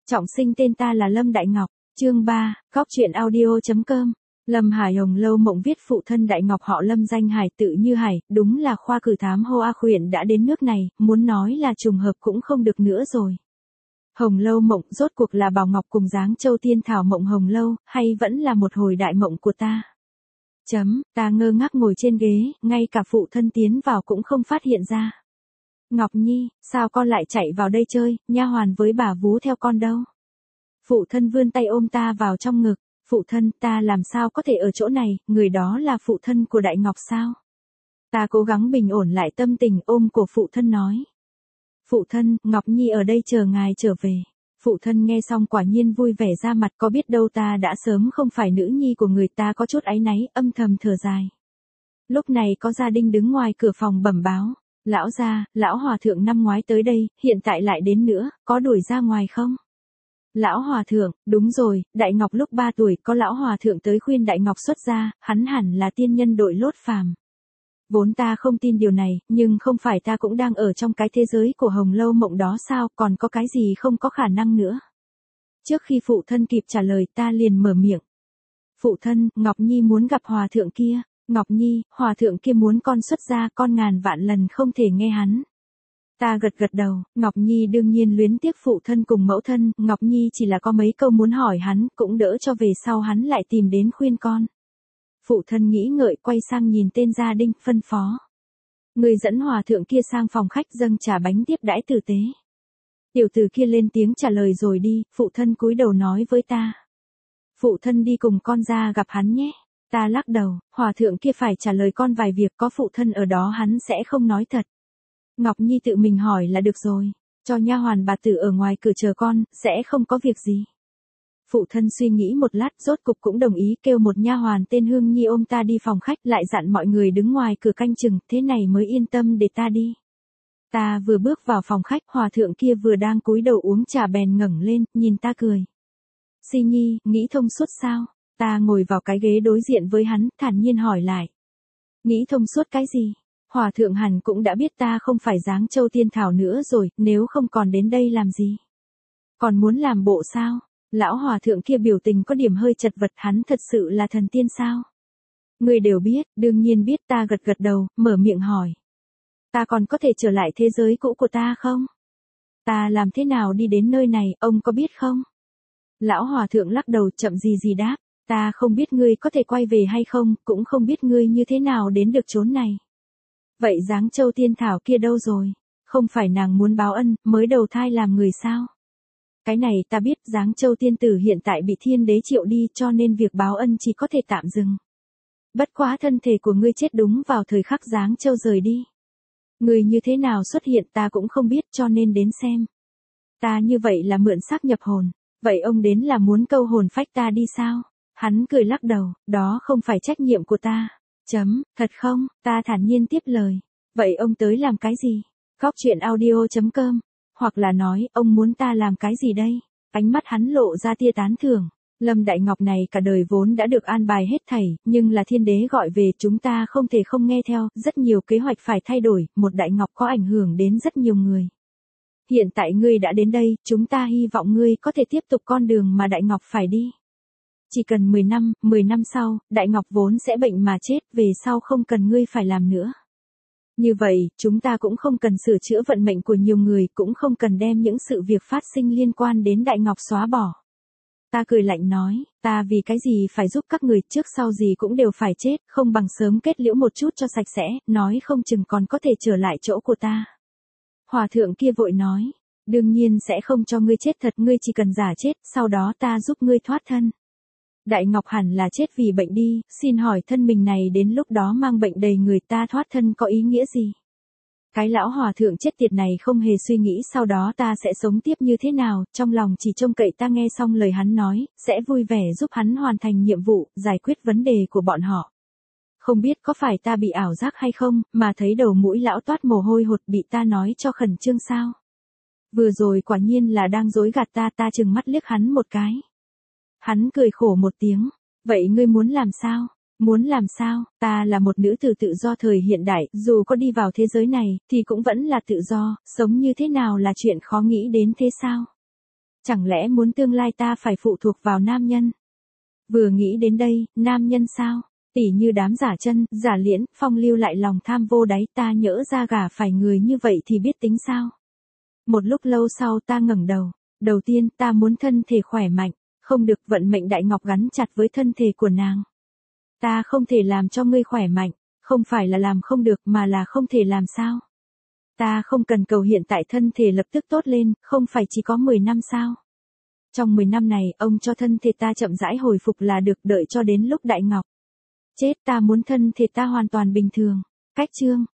Trọng sinh tên ta là Lâm Đại Ngọc, chương 3, góc truyện audio.com. Lâm Hải Hồng Lâu Mộng viết phụ thân Đại Ngọc họ Lâm danh Hải tự như Hải, đúng là khoa cử thám Hoa Khuyển đã đến nước này, muốn nói là trùng hợp cũng không được nữa rồi. Hồng Lâu Mộng rốt cuộc là Bảo Ngọc cùng Giáng Châu Tiên Thảo Mộng Hồng Lâu, hay vẫn là một hồi đại mộng của ta? Ta ngơ ngác ngồi trên ghế, ngay cả phụ thân tiến vào cũng không phát hiện ra. Ngọc Nhi, sao con lại chạy vào đây chơi, nha hoàn với bà vú theo con đâu? Phụ thân vươn tay ôm ta vào trong ngực. Phụ thân, ta làm sao có thể ở chỗ này, người đó là phụ thân của Đại Ngọc sao? Ta cố gắng bình ổn lại tâm tình, ôm cổ phụ thân nói. Phụ thân, Ngọc Nhi ở đây chờ ngài trở về. Phụ thân nghe xong quả nhiên vui vẻ ra mặt, có biết đâu ta đã sớm không phải nữ nhi của người ta, có chút áy náy, âm thầm thở dài. Lúc này có gia đình đứng ngoài cửa phòng bẩm báo. Lão gia, lão hòa thượng năm ngoái tới đây, hiện tại lại đến nữa, có đuổi ra ngoài không? Lão hòa thượng, đúng rồi, Đại Ngọc lúc 3 tuổi có lão hòa thượng tới khuyên Đại Ngọc xuất gia, hắn hẳn là tiên nhân đội lốt phàm. Vốn ta không tin điều này, nhưng không phải ta cũng đang ở trong cái thế giới của Hồng Lâu Mộng đó sao, còn có cái gì không có khả năng nữa. Trước khi phụ thân kịp trả lời ta liền mở miệng. Phụ thân, Ngọc Nhi muốn gặp hòa thượng kia. Ngọc Nhi, hòa thượng kia muốn con xuất gia, con ngàn vạn lần không thể nghe hắn. Ta gật đầu, Ngọc Nhi đương nhiên luyến tiếc phụ thân cùng mẫu thân, Ngọc Nhi chỉ là có mấy câu muốn hỏi hắn, cũng đỡ cho về sau hắn lại tìm đến khuyên con. Phụ thân nghĩ ngợi quay sang nhìn tên gia đình, phân phó. Người dẫn hòa thượng kia sang phòng khách dâng trà bánh tiếp đãi tử tế. Tiểu tử kia lên tiếng trả lời rồi đi, phụ thân cúi đầu nói với ta. Phụ thân đi cùng con ra gặp hắn nhé. Ta lắc đầu, hòa thượng kia phải trả lời con vài việc, có phụ thân ở đó hắn sẽ không nói thật. Ngọc Nhi tự mình hỏi là được rồi, cho nha hoàn bà tử ở ngoài cửa chờ con, sẽ không có việc gì. Phụ thân suy nghĩ một lát, rốt cục cũng đồng ý, kêu một nha hoàn tên Hương Nhi ôm ta đi phòng khách, lại dặn mọi người đứng ngoài cửa canh chừng, thế này mới yên tâm để ta đi. Ta vừa bước vào phòng khách, hòa thượng kia vừa đang cúi đầu uống trà bèn ngẩng lên, nhìn ta cười. Si Nhi, nghĩ thông suốt sao? Ta ngồi vào cái ghế đối diện với hắn, thản nhiên hỏi lại. Nghĩ thông suốt cái gì? Hòa thượng hẳn cũng đã biết ta không phải Giáng Châu Tiên Thảo nữa rồi, nếu không còn đến đây làm gì? Còn muốn làm bộ sao? Lão hòa thượng kia biểu tình có điểm hơi chật vật, hắn thật sự là thần tiên sao? Người đều biết, đương nhiên biết, ta gật đầu, mở miệng hỏi. Ta còn có thể trở lại thế giới cũ của ta không? Ta làm thế nào đi đến nơi này, ông có biết không? Lão hòa thượng lắc đầu, chậm gì đáp. Ta không biết ngươi có thể quay về hay không, cũng không biết ngươi như thế nào đến được chốn này. Vậy Giáng Châu Tiên Thảo kia đâu rồi? Không phải nàng muốn báo ân, mới đầu thai làm người sao? Cái này ta biết, Giáng Châu Tiên Tử hiện tại bị thiên đế triệu đi, cho nên việc báo ân chỉ có thể tạm dừng. Bất quá thân thể của ngươi chết đúng vào thời khắc Giáng Châu rời đi. Ngươi như thế nào xuất hiện ta cũng không biết, cho nên đến xem. Ta như vậy là mượn xác nhập hồn. Vậy ông đến là muốn câu hồn phách ta đi sao? Hắn cười lắc đầu, đó không phải trách nhiệm của ta. Thật không? Ta thản nhiên tiếp lời. Vậy ông tới làm cái gì? Góc truyện audio.com. Hoặc là nói, ông muốn ta làm cái gì đây? Ánh mắt hắn lộ ra tia tán thưởng. Lâm Đại Ngọc này cả đời vốn đã được an bài hết thảy, nhưng là thiên đế gọi về, chúng ta không thể không nghe theo, rất nhiều kế hoạch phải thay đổi, một Đại Ngọc có ảnh hưởng đến rất nhiều người. Hiện tại ngươi đã đến đây, chúng ta hy vọng ngươi có thể tiếp tục con đường mà Đại Ngọc phải đi. Chỉ cần 10 năm sau, Đại Ngọc vốn sẽ bệnh mà chết, về sau không cần ngươi phải làm nữa. Như vậy, chúng ta cũng không cần sửa chữa vận mệnh của nhiều người, cũng không cần đem những sự việc phát sinh liên quan đến Đại Ngọc xóa bỏ. Ta cười lạnh nói, ta vì cái gì phải giúp các người, trước sau gì cũng đều phải chết, không bằng sớm kết liễu một chút cho sạch sẽ, nói không chừng còn có thể trở lại chỗ của ta. Hòa thượng kia vội nói, đương nhiên sẽ không cho ngươi chết thật, ngươi chỉ cần giả chết, sau đó ta giúp ngươi thoát thân. Đại Ngọc hẳn là chết vì bệnh đi, xin hỏi thân mình này đến lúc đó mang bệnh đầy người, ta thoát thân có ý nghĩa gì? Cái lão hòa thượng chết tiệt này không hề suy nghĩ sau đó ta sẽ sống tiếp như thế nào, trong lòng chỉ trông cậy ta nghe xong lời hắn nói, sẽ vui vẻ giúp hắn hoàn thành nhiệm vụ, giải quyết vấn đề của bọn họ. Không biết có phải ta bị ảo giác hay không, mà thấy đầu mũi lão toát mồ hôi hột, bị ta nói cho khẩn trương sao? Vừa rồi quả nhiên là đang dối gạt ta, ta trừng mắt liếc hắn một cái. Hắn cười khổ một tiếng, vậy ngươi muốn làm sao? Muốn làm sao? Ta là một nữ tử tự do thời hiện đại, dù có đi vào thế giới này, thì cũng vẫn là tự do, sống như thế nào là chuyện khó nghĩ đến thế sao? Chẳng lẽ muốn tương lai ta phải phụ thuộc vào nam nhân? Vừa nghĩ đến đây, nam nhân sao? Tỉ như đám giả chân, giả liễn, phong lưu lại lòng tham vô đáy, ta nhỡ ra gả phải người như vậy thì biết tính sao? Một lúc lâu sau ta ngẩng đầu. Đầu tiên ta muốn thân thể khỏe mạnh, không được vận mệnh Đại Ngọc gắn chặt với thân thể của nàng. Ta không thể làm cho ngươi khỏe mạnh, không phải là làm không được mà là không thể làm sao. Ta không cần cầu hiện tại thân thể lập tức tốt lên, không phải chỉ có 10 năm sao. Trong 10 năm này ông cho thân thể ta chậm rãi hồi phục là được, đợi cho đến lúc Đại Ngọc chết ta muốn thân thể ta hoàn toàn bình thường. Cách chương